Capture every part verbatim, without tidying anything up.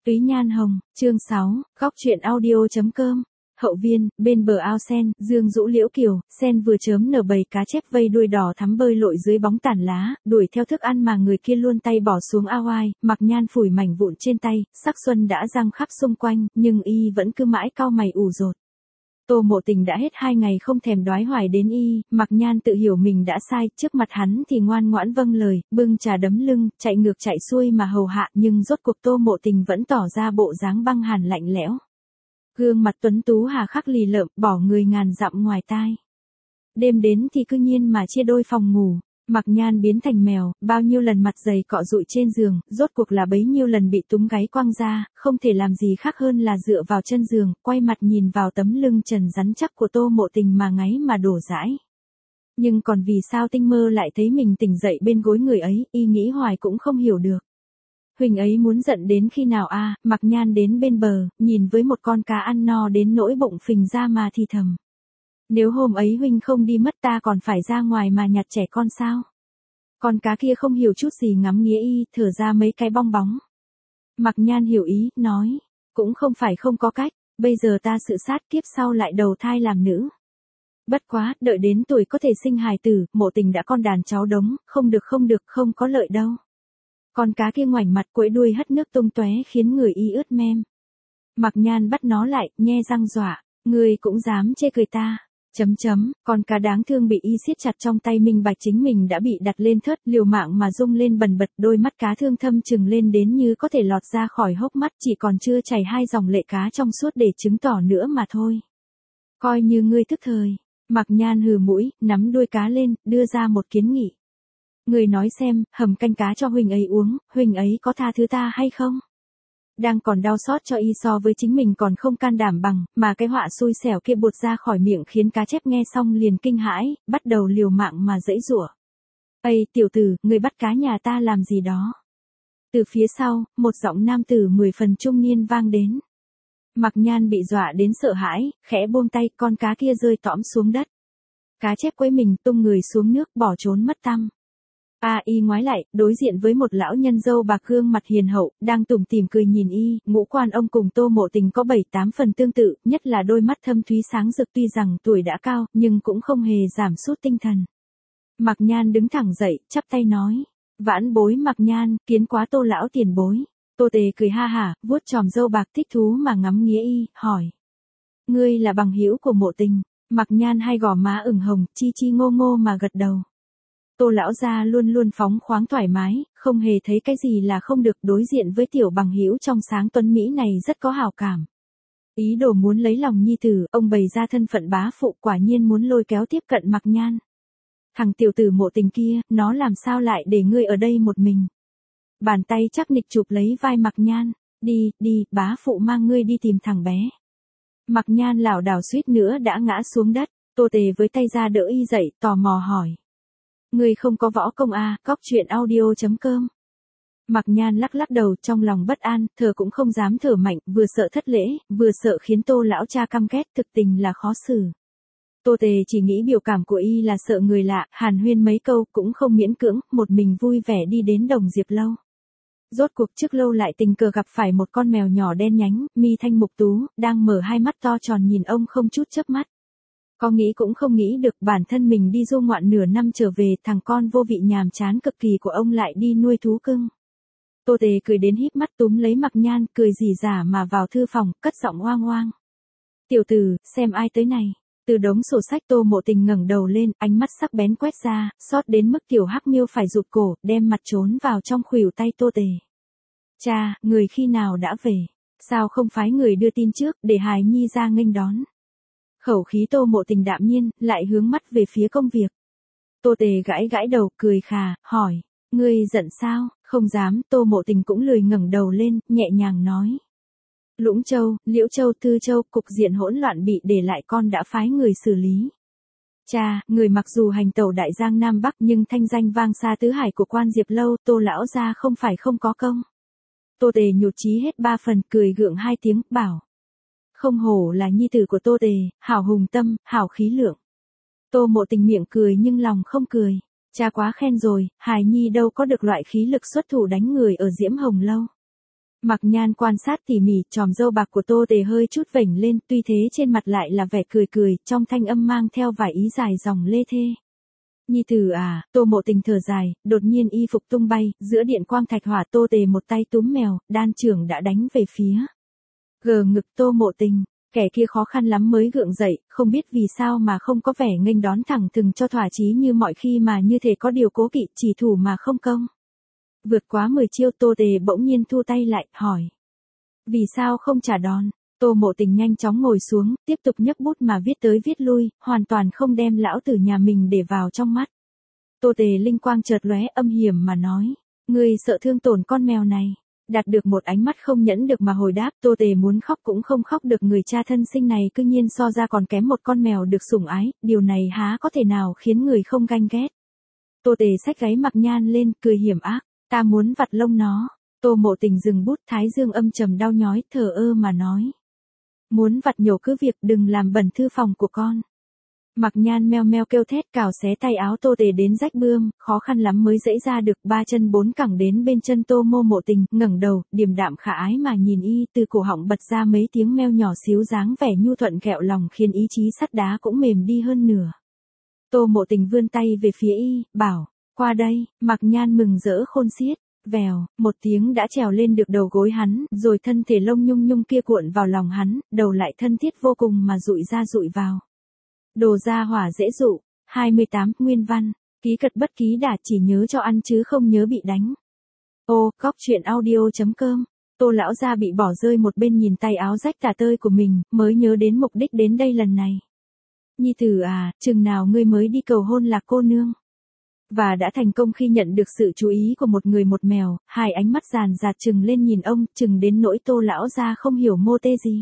Túy Nhan Hồng, chương sáu, góc truyện audio.com. Hậu viên, bên bờ ao sen, dương rũ liễu kiều, sen vừa chớm nở bầy cá chép vây đuôi đỏ thắm bơi lội dưới bóng tàn lá, đuổi theo thức ăn mà người kia luôn tay bỏ xuống ao ai, Mặc Nhan phủi mảnh vụn trên tay, sắc xuân đã giăng khắp xung quanh, nhưng y vẫn cứ mãi cau mày ủ rột. Tô Mộ Tình đã hết hai ngày không thèm đoái hoài đến y, Mặc Nhan tự hiểu mình đã sai, trước mặt hắn thì ngoan ngoãn vâng lời, bưng trà đấm lưng, chạy ngược chạy xuôi mà hầu hạ, nhưng rốt cuộc Tô Mộ Tình vẫn tỏ ra bộ dáng băng hàn lạnh lẽo. Gương mặt tuấn tú hà khắc lì lợm, bỏ người ngàn dặm ngoài tai. Đêm đến thì cư nhiên mà chia đôi phòng ngủ. Mặc Nhan biến thành mèo, bao nhiêu lần mặt dày cọ dụi trên giường, rốt cuộc là bấy nhiêu lần bị túm gáy quăng ra, không thể làm gì khác hơn là dựa vào chân giường, quay mặt nhìn vào tấm lưng trần rắn chắc của Tô Mộ Tình mà ngáy mà đổ dãi. Nhưng còn vì sao tinh mơ lại thấy mình tỉnh dậy bên gối người ấy, y nghĩ hoài cũng không hiểu được. Huỳnh ấy muốn giận đến khi nào a? À, Mặc Nhan đến bên bờ, nhìn với một con cá ăn no đến nỗi bụng phình ra mà thì thầm. Nếu hôm ấy huynh không đi mất ta còn phải ra ngoài mà nhặt trẻ con sao? Con cá kia không hiểu chút gì ngắm nghía y, thở ra mấy cái bong bóng. Mặc Nhan hiểu ý, nói, cũng không phải không có cách, bây giờ ta sự sát kiếp sau lại đầu thai làm nữ. Bất quá, đợi đến tuổi có thể sinh hài tử, Mộ Tình đã con đàn cháu đống, không được không được, không có lợi đâu. Con cá kia ngoảnh mặt quẫy đuôi hất nước tung tóe khiến người y ướt mem. Mặc Nhan bắt nó lại, nhe răng dọa, ngươi cũng dám chê cười ta. Chấm chấm, con cá đáng thương bị y siết chặt trong tay, minh bạch chính mình đã bị đặt lên thớt, liều mạng mà rung lên bần bật, đôi mắt cá thương thâm trừng lên đến như có thể lọt ra khỏi hốc mắt, chỉ còn chưa chảy hai dòng lệ cá trong suốt để chứng tỏ nữa mà thôi. Coi như ngươi thức thời. Mặc Nhan hừ mũi, nắm đuôi cá lên, đưa ra một kiến nghị. Người nói xem, hầm canh cá cho huynh ấy uống, huynh ấy có tha thứ ta hay không? Đang còn đau xót cho y so với chính mình còn không can đảm bằng, mà cái họa xui xẻo kia buột ra khỏi miệng khiến cá chép nghe xong liền kinh hãi, bắt đầu liều mạng mà giãy giụa. Ây tiểu tử, người bắt cá nhà ta làm gì đó? Từ phía sau, một giọng nam tử mười phần trung niên vang đến. Mặc Nhan bị dọa đến sợ hãi, khẽ buông tay, con cá kia rơi tõm xuống đất. Cá chép quay mình tung người xuống nước bỏ trốn mất tăm. A y ngoái lại, đối diện với một lão nhân râu bạc gương mặt hiền hậu, đang tủm tỉm cười nhìn y, ngũ quan ông cùng Tô Mộ Tình có bảy tám phần tương tự, nhất là đôi mắt thâm thúy sáng rực, tuy rằng tuổi đã cao, nhưng cũng không hề giảm sút tinh thần. Mặc Nhan đứng thẳng dậy, chắp tay nói, vãn bối Mặc Nhan, kiến quá Tô lão tiền bối. Tô Tề cười ha hả, vuốt chòm râu bạc thích thú mà ngắm nghía y, hỏi. Ngươi là bằng hữu của Mộ Tình. Mặc Nhan hai gò má ửng hồng, chi chi ngô ngô mà gật đầu. Tô lão gia luôn luôn phóng khoáng thoải mái, không hề thấy cái gì là không được, đối diện với tiểu bằng hữu trong sáng tuấn Mỹ này rất có hảo cảm. Ý đồ muốn lấy lòng nhi tử, ông bày ra thân phận bá phụ, quả nhiên muốn lôi kéo tiếp cận Mặc Nhan. Thằng tiểu tử Mộ Tình kia, nó làm sao lại để ngươi ở đây một mình? Bàn tay chắc nịch chụp lấy vai Mặc Nhan, đi, đi, bá phụ mang ngươi đi tìm thằng bé. Mặc Nhan lảo đảo suýt nữa đã ngã xuống đất, Tô Tề với tay ra đỡ y dậy, tò mò hỏi. Ngươi không có võ công à, góc truyện audio.com. Mặc Nhan lắc lắc đầu, trong lòng bất an, thở cũng không dám thở mạnh, vừa sợ thất lễ, vừa sợ khiến Tô lão cha căm ghét, thực tình là khó xử. Tô Tề chỉ nghĩ biểu cảm của y là sợ người lạ, hàn huyên mấy câu, cũng không miễn cưỡng, một mình vui vẻ đi đến Đồng Diệp Lâu. Rốt cuộc trước lâu lại tình cờ gặp phải một con mèo nhỏ đen nhánh, mi thanh mục tú, đang mở hai mắt to tròn nhìn ông không chút chớp mắt. Có nghĩ cũng không nghĩ được, bản thân mình đi du ngoạn nửa năm trở về, thằng con vô vị nhàm chán cực kỳ của ông lại đi nuôi thú cưng. Tô Tề cười đến híp mắt túm lấy Mặc Nhan, cười rỉ rả mà vào thư phòng, cất giọng oang oang. Tiểu tử, xem ai tới này. Từ đống sổ sách Tô Mộ Tình ngẩng đầu lên, ánh mắt sắc bén quét ra, xót đến mức tiểu hắc miêu phải rụt cổ, đem mặt trốn vào trong khuỷu tay Tô Tề. Cha, người khi nào đã về? Sao không phái người đưa tin trước, để hài nhi ra nghênh đón? Khẩu khí Tô Mộ Tình đạm nhiên, lại hướng mắt về phía công việc. Tô Tề gãi gãi đầu, cười khà, hỏi, ngươi giận sao? Không dám, Tô Mộ Tình cũng lười ngẩng đầu lên, nhẹ nhàng nói. Lũng Châu, Liễu Châu, Tư Châu, cục diện hỗn loạn bị để lại, con đã phái người xử lý. Cha, người mặc dù hành tẩu đại giang Nam Bắc nhưng thanh danh vang xa tứ hải của quan Diệp Lâu, Tô lão gia không phải không có công. Tô Tề nhụt chí hết ba phần, cười gượng hai tiếng, bảo. Không hổ là nhi tử của Tô Tề, hảo hùng tâm, hảo khí lượng. Tô Mộ Tình miệng cười nhưng lòng không cười. Cha quá khen rồi, hài nhi đâu có được loại khí lực xuất thủ đánh người ở Diễm Hồng Lâu. Mặc Nhan quan sát tỉ mỉ, chòm râu bạc của Tô Tề hơi chút vểnh lên, tuy thế trên mặt lại là vẻ cười cười, trong thanh âm mang theo vài ý dài dòng lê thê. Nhi tử à, Tô Mộ Tình thở dài, đột nhiên y phục tung bay, giữa điện quang thạch hỏa Tô Tề một tay túm mèo, đan trưởng đã đánh về phía. Gờ ngực Tô Mộ Tình, kẻ kia khó khăn lắm mới gượng dậy, không biết vì sao mà không có vẻ nghênh đón thẳng thừng cho thỏa chí như mọi khi mà như thể có điều cố kỵ, chỉ thủ mà không công. Vượt quá mười chiêu Tô Tề bỗng nhiên thu tay lại, hỏi. Vì sao không trả đòn? Tô Mộ Tình nhanh chóng ngồi xuống, tiếp tục nhấc bút mà viết tới viết lui, hoàn toàn không đem lão tử nhà mình để vào trong mắt. Tô Tề linh quang chợt lóe, âm hiểm mà nói. Ngươi sợ thương tổn con mèo này. Đạt được một ánh mắt không nhẫn được mà hồi đáp, Tô Tề muốn khóc cũng không khóc được, người cha thân sinh này cư nhiên so ra còn kém một con mèo được sủng ái, điều này há có thể nào khiến người không ganh ghét. Tô Tề xách gáy Mặc Nhan lên, cười hiểm ác. Ta muốn vặt lông nó. Tô Mộ Tình dừng bút, thái dương âm trầm đau nhói, thờ ơ mà nói. Muốn vặt nhổ cứ việc, đừng làm bẩn thư phòng của con. Mặc Nhan meo meo kêu thét, cào xé tay áo Tô Tề đến rách bươm, khó khăn lắm mới dẫy ra được, ba chân bốn cẳng đến bên chân Tô Mô Mộ Tình, ngẩng đầu, điềm đạm khả ái mà nhìn y, từ cổ họng bật ra mấy tiếng meo nhỏ xíu, dáng vẻ nhu thuận kẹo lòng khiến ý chí sắt đá cũng mềm đi hơn nửa. Tô Mộ Tình vươn tay về phía y, bảo, qua đây. Mặc Nhan mừng rỡ khôn xiết. Vèo, một tiếng đã trèo lên được đầu gối hắn, rồi thân thể lông nhung nhung kia cuộn vào lòng hắn, đầu lại thân thiết vô cùng mà dụi ra dụi vào. Đồ ra hỏa dễ dụ. hai mươi tám, nguyên văn. Ký cật bất ký đả, chỉ nhớ cho ăn chứ không nhớ bị đánh. Ô, góc truyện audio.com. Tô lão gia bị bỏ rơi một bên nhìn tay áo rách tả tơi của mình, mới nhớ đến mục đích đến đây lần này. Nhi tử à, chừng nào ngươi mới đi cầu hôn Lạc cô nương? Và đã thành công khi nhận được sự chú ý của một người một mèo, hai ánh mắt giàn dạt trừng lên nhìn ông, trừng đến nỗi Tô lão gia không hiểu mô tê gì.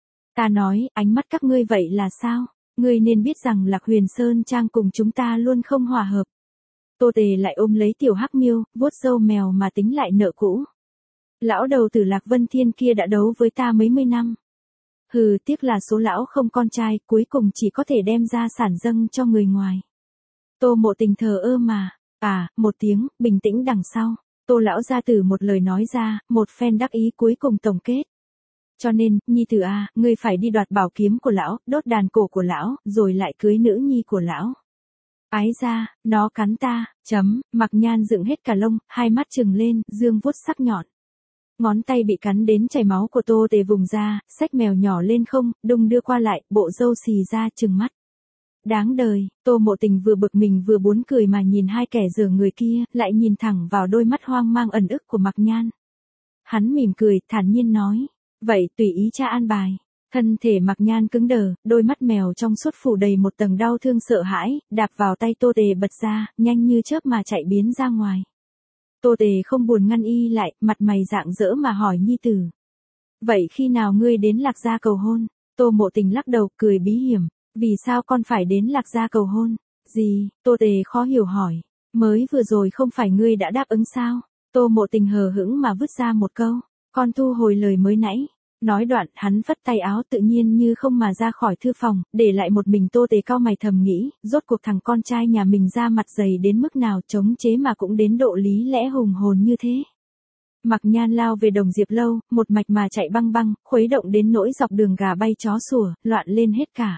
Ta nói, ánh mắt các ngươi vậy là sao? Ngươi nên biết rằng Lạc Huyền Sơn Trang cùng chúng ta luôn không hòa hợp. Tô Tề lại ôm lấy tiểu hắc miêu, vuốt râu mèo mà tính lại nợ cũ. Lão đầu tử Lạc Vân Thiên kia đã đấu với ta mấy mươi năm. Hừ, tiếc là số lão không con trai, cuối cùng chỉ có thể đem ra sản dâng cho người ngoài. Tô Mộ Tình thờ ơ mà. À, một tiếng, bình tĩnh đằng sau. Tô lão gia tử một lời nói ra, một phen đắc ý cuối cùng tổng kết. Cho nên, nhi tử à, ngươi phải đi đoạt bảo kiếm của lão, đốt đàn cổ của lão, rồi lại cưới nữ nhi của lão. Ái ra, nó cắn ta, chấm, Mặc Nhan dựng hết cả lông, hai mắt trừng lên, dương vuốt sắc nhọn. Ngón tay bị cắn đến chảy máu của Tô Tề vùng ra, xách mèo nhỏ lên không, đung đưa qua lại, bộ râu xì ra trừng mắt. Đáng đời, Tô Mộ Tình vừa bực mình vừa buồn cười mà nhìn hai kẻ dở người kia, lại nhìn thẳng vào đôi mắt hoang mang ẩn ức của Mặc Nhan. Hắn mỉm cười, thản nhiên nói, vậy tùy ý cha an bài. Thân thể Mặc Nhan cứng đờ, đôi mắt mèo trong suốt phủ đầy một tầng đau thương sợ hãi, đạp vào tay Tô Tề bật ra, nhanh như chớp mà chạy biến ra ngoài. Tô Tề không buồn ngăn y lại, mặt mày rạng rỡ mà hỏi nhi tử. Vậy khi nào ngươi đến Lạc gia cầu hôn? Tô Mộ Tình lắc đầu, cười bí hiểm. Vì sao con phải đến Lạc gia cầu hôn? Gì? Tô Tề khó hiểu hỏi. Mới vừa rồi không phải ngươi đã đáp ứng sao? Tô Mộ Tình hờ hững mà vứt ra một câu. Con thu hồi lời mới nãy. Nói đoạn, hắn vất tay áo tự nhiên như không mà ra khỏi thư phòng, để lại một mình Tô Tề cau mày thầm nghĩ, rốt cuộc thằng con trai nhà mình ra mặt dày đến mức nào, chống chế mà cũng đến độ lý lẽ hùng hồn như thế. Mặc Nhan lao về Đồng Diệp Lâu, một mạch mà chạy băng băng, khuấy động đến nỗi dọc đường gà bay chó sủa, loạn lên hết cả.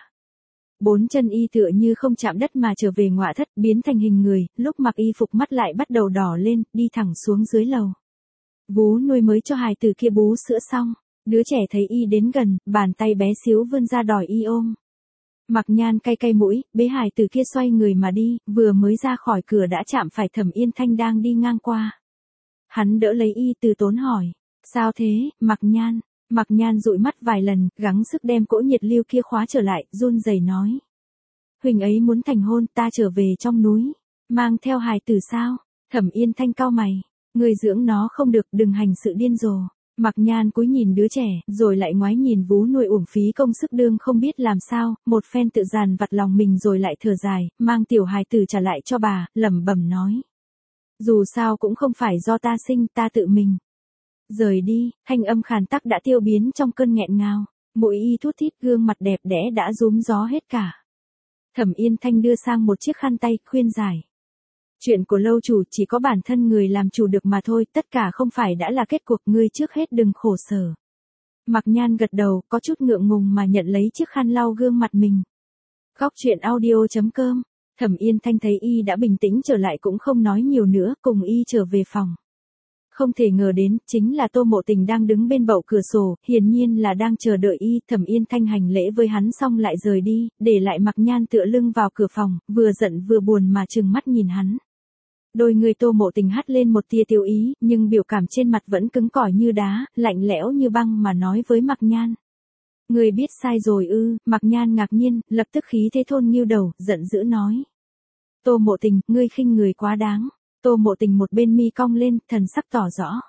Bốn chân y tựa như không chạm đất mà trở về ngọa thất, biến thành hình người, lúc mặc y phục mắt lại bắt đầu đỏ lên, đi thẳng xuống dưới lầu. Vú nuôi mới cho hài tử kia bú sữa xong. Đứa trẻ thấy y đến gần, bàn tay bé xíu vươn ra đòi y ôm. Mặc Nhan cay cay mũi, bế hài tử kia xoay người mà đi, vừa mới ra khỏi cửa đã chạm phải Thẩm Yên Thanh đang đi ngang qua. Hắn đỡ lấy y từ tốn hỏi. Sao thế, Mặc Nhan? Mặc Nhan dụi mắt vài lần, gắng sức đem cỗ nhiệt lưu kia khóa trở lại, run rẩy nói. Huỳnh ấy muốn thành hôn, ta trở về trong núi. Mang theo hài tử sao? Thẩm Yên Thanh cau mày. Người dưỡng nó không được, đừng hành sự điên rồ. Mặc Nhan cúi nhìn đứa trẻ, rồi lại ngoái nhìn vú nuôi uổng phí công sức đương không biết làm sao, một phen tự dàn vặt lòng mình rồi lại thở dài, mang tiểu hài tử trả lại cho bà, lẩm bẩm nói. Dù sao cũng không phải do ta sinh, ta tự mình. Rời đi, thanh âm khàn tắc đã tiêu biến trong cơn nghẹn ngào, mũi y thút thít, gương mặt đẹp đẽ đã rúm gió hết cả. Thẩm Yên Thanh đưa sang một chiếc khăn tay, khuyên giải. Chuyện của lâu chủ chỉ có bản thân người làm chủ được mà thôi, tất cả không phải đã là kết cuộc, ngươi trước hết đừng khổ sở. Mạc Nhan gật đầu, có chút ngượng ngùng mà nhận lấy chiếc khăn lau gương mặt mình. Góc truyện audio chấm com. Thẩm Yên Thanh thấy y đã bình tĩnh trở lại cũng không nói nhiều nữa, cùng y trở về phòng. Không thể ngờ đến, chính là Tô Mộ Tình đang đứng bên bậu cửa sổ, hiển nhiên là đang chờ đợi y. Thẩm Yên Thanh hành lễ với hắn xong lại rời đi, để lại Mạc Nhan tựa lưng vào cửa phòng, vừa giận vừa buồn mà trừng mắt nhìn hắn. Đôi người Tô Mộ Tình hắt lên một tia tiêu ý, nhưng biểu cảm trên mặt vẫn cứng cỏi như đá, lạnh lẽo như băng mà nói với Mạc Nhan. Người biết sai rồi ư? Mạc Nhan ngạc nhiên, lập tức khí thế thôn nghiêu đầu, giận dữ nói. Tô Mộ Tình, ngươi khinh người quá đáng. Tô Mộ Tình một bên mi cong lên, thần sắc tỏ rõ.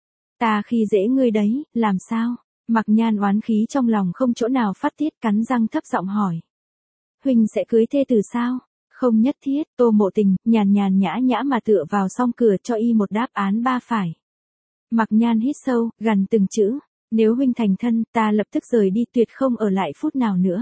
Ta khi dễ ngươi đấy, làm sao? Mạc Nhan oán khí trong lòng không chỗ nào phát tiết, cắn răng thấp giọng hỏi. Huynh sẽ cưới thê tử sao? Không nhất thiết. Tô Mộ Tình, nhàn nhàn nhã nhã mà tựa vào song cửa cho y một đáp án ba phải. Mạc Nhan hít sâu, gằn từng chữ. Nếu huynh thành thân, ta lập tức rời đi, tuyệt không ở lại phút nào nữa.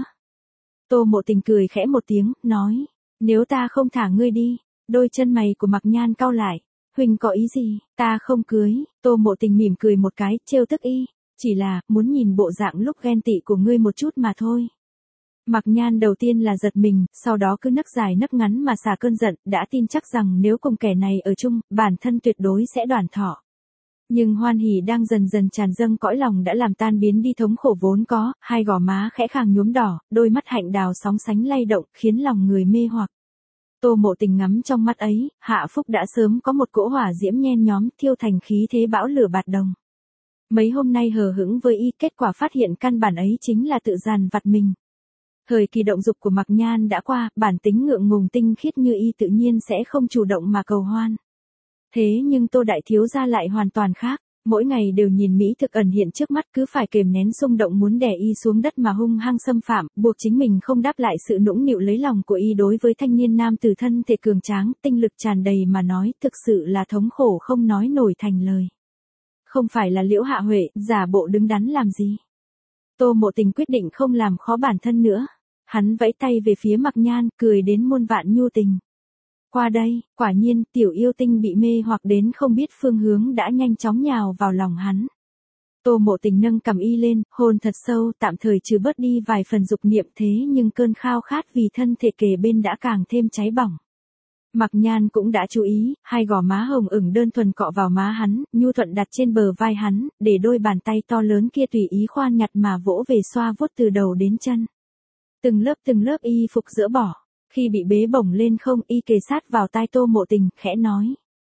Tô Mộ Tình cười khẽ một tiếng, nói. Nếu ta không thả ngươi đi. Đôi chân mày của Mạc Nhan cau lại. Huynh có ý gì? Ta không cưới. Tô Mộ Tình mỉm cười một cái, trêu tức y. Chỉ là, muốn nhìn bộ dạng lúc ghen tị của ngươi một chút mà thôi. Mạc Nhan đầu tiên là giật mình, sau đó cứ nấc dài nấc ngắn mà xả cơn giận, đã tin chắc rằng nếu cùng kẻ này ở chung, bản thân tuyệt đối sẽ đoàn thọ. Nhưng hoan hỉ đang dần dần tràn dâng cõi lòng đã làm tan biến đi thống khổ vốn có, hai gò má khẽ khàng nhuốm đỏ, đôi mắt hạnh đào sóng sánh lay động, khiến lòng người mê hoặc. Tô Mộ Tình ngắm trong mắt ấy, hạ phúc đã sớm có một cỗ hỏa diễm nhen nhóm, thiêu thành khí thế bão lửa bạt đồng. Mấy hôm nay hờ hững với y, kết quả phát hiện căn bản ấy chính là tự dằn vặt mình. Thời kỳ động dục của Mạc Nhan đã qua, bản tính ngượng ngùng tinh khiết như y tự nhiên sẽ không chủ động mà cầu hoan. Thế nhưng Tô đại thiếu gia lại hoàn toàn khác, mỗi ngày đều nhìn mỹ thực ẩn hiện trước mắt, cứ phải kềm nén xung động muốn đè y xuống đất mà hung hăng xâm phạm, buộc chính mình không đáp lại sự nũng nịu lấy lòng của y đối với thanh niên nam tử thân thể cường tráng, tinh lực tràn đầy mà nói, thực sự là thống khổ không nói nổi thành lời. Không phải là Liễu Hạ Huệ, giả bộ đứng đắn làm gì. Tô Mộ Tình quyết định không làm khó bản thân nữa. Hắn vẫy tay về phía Mạc Nhan, cười đến muôn vạn nhu tình. Qua đây, quả nhiên, tiểu yêu tinh bị mê hoặc đến không biết phương hướng đã nhanh chóng nhào vào lòng hắn. Tô Mộ Tình nâng cầm y lên, hôn thật sâu, tạm thời trừ bớt đi vài phần dục niệm, thế nhưng cơn khao khát vì thân thể kề bên đã càng thêm cháy bỏng. Mạc Nhan cũng đã chú ý, hai gò má hồng ửng đơn thuần cọ vào má hắn, nhu thuận đặt trên bờ vai hắn, để đôi bàn tay to lớn kia tùy ý khoan nhặt mà vỗ về xoa vuốt từ đầu đến chân. Từng lớp từng lớp y phục dỡ bỏ, khi bị bế bổng lên không, y kề sát vào tai Tô Mộ Tình, khẽ nói.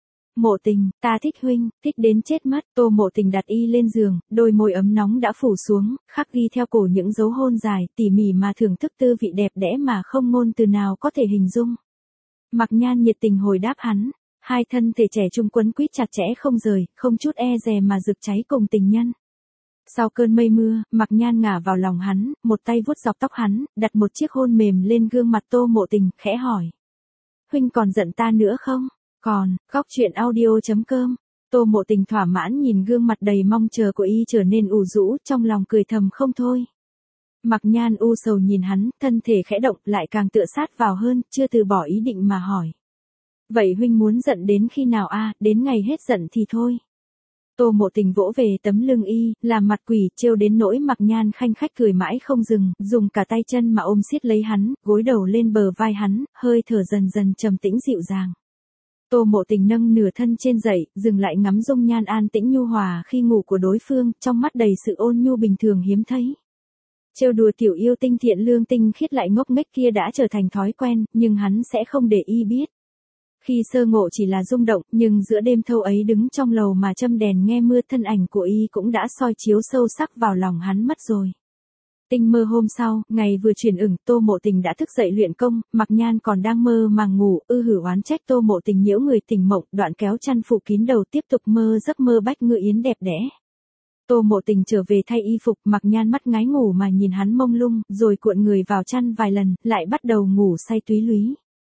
Mộ Tình, ta thích huynh, thích đến chết mất. Tô Mộ Tình đặt y lên giường, đôi môi ấm nóng đã phủ xuống, khắc ghi theo cổ những dấu hôn dài, tỉ mỉ mà thưởng thức tư vị đẹp đẽ mà không ngôn từ nào có thể hình dung. Mạc Nhan nhiệt tình hồi đáp hắn, hai thân thể trẻ trung quấn quýt chặt chẽ không rời, không chút e dè mà rực cháy cùng tình nhân. Sau cơn mây mưa, Mạc Nhan ngả vào lòng hắn, một tay vuốt dọc tóc hắn, đặt một chiếc hôn mềm lên gương mặt Tô Mộ Tình, khẽ hỏi. Huynh còn giận ta nữa không? Còn, góc truyện audio chấm com. Tô Mộ Tình thỏa mãn nhìn gương mặt đầy mong chờ của y trở nên ủ rũ, trong lòng cười thầm không thôi. Mạc Nhan u sầu nhìn hắn, thân thể khẽ động, lại càng tựa sát vào hơn, chưa từ bỏ ý định mà hỏi. Vậy huynh muốn giận đến khi nào a? À, đến ngày hết giận thì thôi. Tô Mộ Tình vỗ về tấm lưng y, làm mặt quỷ, trêu đến nỗi Mạc Nhan khanh khách cười mãi không dừng, dùng cả tay chân mà ôm siết lấy hắn, gối đầu lên bờ vai hắn, hơi thở dần dần trầm tĩnh dịu dàng. Tô Mộ Tình nâng nửa thân trên dậy, dừng lại ngắm dung nhan an tĩnh nhu hòa khi ngủ của đối phương, trong mắt đầy sự ôn nhu bình thường hiếm thấy. Trêu đùa tiểu yêu tinh thiện lương tinh khiết lại ngốc nghếch kia đã trở thành thói quen, nhưng hắn sẽ không để y biết. Khi sơ ngộ chỉ là rung động, nhưng giữa đêm thâu ấy đứng trong lầu mà châm đèn nghe mưa, thân ảnh của y cũng đã soi chiếu sâu sắc vào lòng hắn mất rồi. Tinh mơ hôm sau, ngày vừa chuyển ửng, Tô Mộ Tình đã thức dậy luyện công, Mạc Nhan còn đang mơ màng ngủ, ư hử oán trách Tô Mộ Tình nhiễu người tỉnh mộng, đoạn kéo chăn phủ kín đầu tiếp tục mơ giấc mơ bách ngự yến đẹp đẽ. Tô Mộ Tình trở về thay y phục, Mạc Nhan mắt ngái ngủ mà nhìn hắn mông lung, rồi cuộn người vào chăn vài lần, lại bắt đầu ngủ say túy lúy.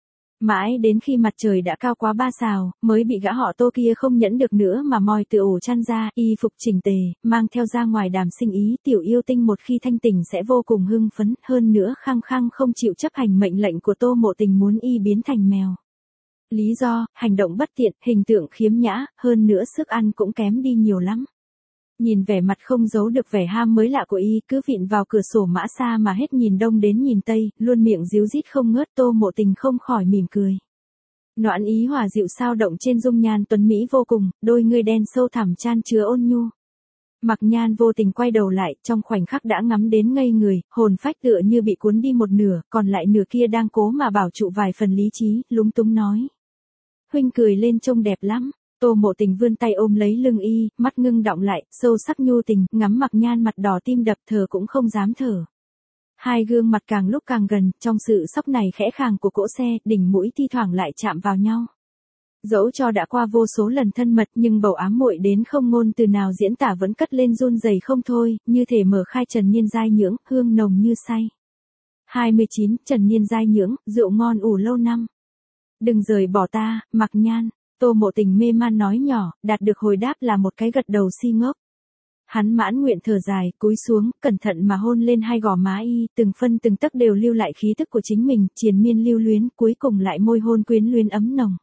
Mãi đến khi mặt trời đã cao quá ba sào, mới bị gã họ Tô kia không nhẫn được nữa mà moi từ ổ chăn ra, y phục chỉnh tề, mang theo ra ngoài đàm sinh ý, tiểu yêu tinh một khi thanh tỉnh sẽ vô cùng hưng phấn, hơn nữa khăng khăng không chịu chấp hành mệnh lệnh của Tô Mộ Tình muốn y biến thành mèo. Lý do, hành động bất tiện, hình tượng khiếm nhã, hơn nữa sức ăn cũng kém đi nhiều lắm. Nhìn vẻ mặt không giấu được vẻ ham mới lạ của y, cứ vịn vào cửa sổ mã xa mà hết nhìn đông đến nhìn tây, luôn miệng díu dít không ngớt. Tô Mộ Tình không khỏi mỉm cười. Noãn ý hòa dịu sao động trên dung nhan tuấn mỹ vô cùng, đôi ngươi đen sâu thẳm chan chứa ôn nhu. Mạc Nhan vô tình quay đầu lại, trong khoảnh khắc đã ngắm đến ngây người, hồn phách tựa như bị cuốn đi một nửa, còn lại nửa kia đang cố mà bảo trụ vài phần lý trí, lúng túng nói. Huynh cười lên trông đẹp lắm. Tô Mộ Tình vươn tay ôm lấy lưng y, mắt ngưng đọng lại, sâu sắc nhu tình, ngắm Mạc Nhan mặt đỏ tim đập thở cũng không dám thở. Hai gương mặt càng lúc càng gần, trong sự sóc này khẽ khàng của cỗ xe, đỉnh mũi thi thoảng lại chạm vào nhau. Dẫu cho đã qua vô số lần thân mật nhưng bầu ám muội đến không ngôn từ nào diễn tả vẫn cất lên run rẩy không thôi, như thể mở khai Trần Niên Giai Nhưỡng, hương nồng như say. hai mươi chín, Trần Niên Giai Nhưỡng, rượu ngon ủ lâu năm. Đừng rời bỏ ta, Mạc Nhan. Tô Mộ Tình mê man nói nhỏ, đạt được hồi đáp là một cái gật đầu si ngốc. Hắn mãn nguyện thở dài, cúi xuống, cẩn thận mà hôn lên hai gò má y, từng phân từng tấc đều lưu lại khí tức của chính mình, triền miên lưu luyến, cuối cùng lại môi hôn quyến luyến ấm nồng.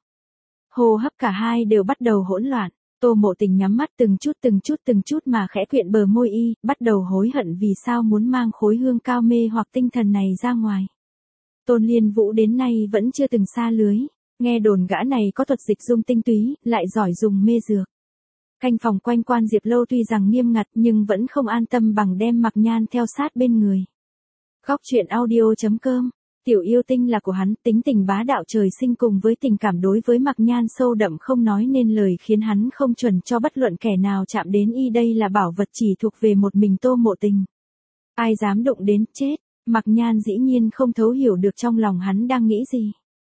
Hô hấp cả hai đều bắt đầu hỗn loạn, Tô Mộ Tình nhắm mắt từng chút từng chút từng chút mà khẽ quyện bờ môi y, bắt đầu hối hận vì sao muốn mang khối hương cao mê hoặc tinh thần này ra ngoài. Tôn Liên Vũ đến nay vẫn chưa từng xa lưới. Nghe đồn gã này có thuật dịch dung tinh túy, lại giỏi dùng mê dược. Canh phòng quanh quan Diệp Lâu tuy rằng nghiêm ngặt nhưng vẫn không an tâm bằng đem Mạc Nhan theo sát bên người. Góc truyện audio chấm com. Tiểu yêu tinh là của hắn, tính tình bá đạo trời sinh cùng với tình cảm đối với Mạc Nhan sâu đậm không nói nên lời khiến hắn không chuẩn cho bất luận kẻ nào chạm đến y. Đây là bảo vật chỉ thuộc về một mình Tô Mộ Tình. Ai dám đụng đến, chết. Mạc Nhan dĩ nhiên không thấu hiểu được trong lòng hắn đang nghĩ gì.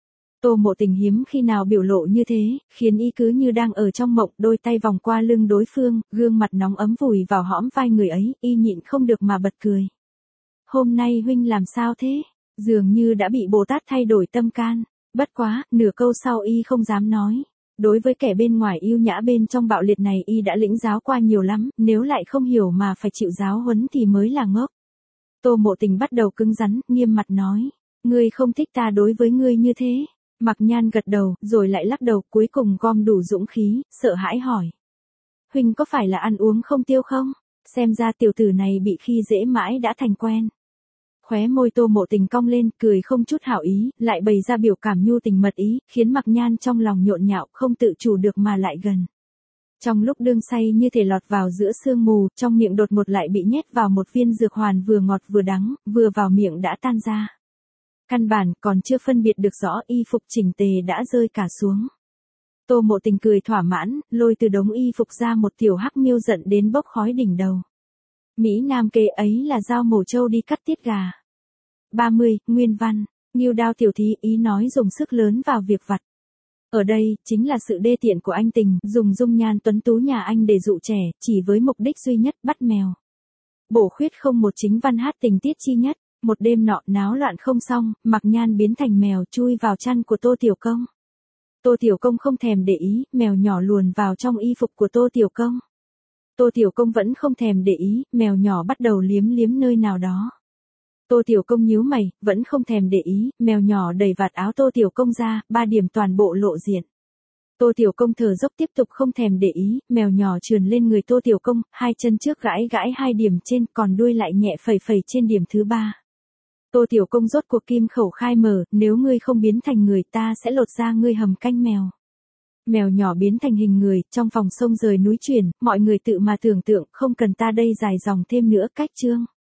Tô Mộ Tình hiếm khi nào biểu lộ như thế, khiến y cứ như đang ở trong mộng, đôi tay vòng qua lưng đối phương, gương mặt nóng ấm vùi vào hõm vai người ấy, y nhịn không được mà bật cười. Hôm nay huynh làm sao thế? Dường như đã bị Bồ Tát thay đổi tâm can. Bất quá, nửa câu sau y không dám nói. Đối với kẻ bên ngoài yêu nhã bên trong bạo liệt này y đã lĩnh giáo qua nhiều lắm, nếu lại không hiểu mà phải chịu giáo huấn thì mới là ngốc. Tô Mộ Tình bắt đầu cứng rắn, nghiêm mặt nói. Ngươi không thích ta đối với ngươi như thế. Mạc Nhan gật đầu, rồi lại lắc đầu, cuối cùng gom đủ dũng khí, sợ hãi hỏi. Huynh có phải là ăn uống không tiêu không? Xem ra tiểu tử này bị khi dễ mãi đã thành quen. Khóe môi Tô Mộ Tình cong lên, cười không chút hảo ý, lại bày ra biểu cảm nhu tình mật ý, khiến Mạc Nhan trong lòng nhộn nhạo, không tự chủ được mà lại gần. Trong lúc đương say như thể lọt vào giữa sương mù, trong miệng đột ngột lại bị nhét vào một viên dược hoàn vừa ngọt vừa đắng, vừa vào miệng đã tan ra. Căn bản còn chưa phân biệt được rõ, y phục chỉnh tề đã rơi cả xuống. Tô Mộ Tình cười thỏa mãn, lôi từ đống y phục ra một tiểu hắc miêu giận đến bốc khói đỉnh đầu. Mỹ Nam kế ấy là dao mổ trâu đi cắt tiết gà. ba mươi, Nguyên văn, Ngưu Đao tiểu thí ý nói dùng sức lớn vào việc vặt. Ở đây, chính là sự đê tiện của anh tình, dùng dung nhan tuấn tú nhà anh để dụ trẻ, chỉ với mục đích duy nhất, bắt mèo. Bổ khuyết không một chính văn hát tình tiết chi nhất. Một đêm nọ náo loạn không xong, Mạc Nhan biến thành mèo chui vào chăn của Tô Tiểu Công. Tô Tiểu Công không thèm để ý, mèo nhỏ luồn vào trong y phục của Tô Tiểu Công. Tô Tiểu Công vẫn không thèm để ý, mèo nhỏ bắt đầu liếm liếm nơi nào đó. Tô Tiểu Công nhíu mày, vẫn không thèm để ý, mèo nhỏ đẩy vạt áo Tô Tiểu Công ra, ba điểm toàn bộ lộ diện. Tô Tiểu Công thở dốc tiếp tục không thèm để ý, mèo nhỏ trườn lên người Tô Tiểu Công, hai chân trước gãi gãi hai điểm trên, còn đuôi lại nhẹ phẩy phẩy trên điểm thứ ba. Tô Tiểu Công rốt cuộc kim khẩu khai mở, nếu ngươi không biến thành người ta sẽ lột ra ngươi hầm canh mèo. Mèo nhỏ biến thành hình người, trong phòng sông rời núi chuyển, mọi người tự mà tưởng tượng, không cần ta đây dài dòng thêm nữa, cách chương.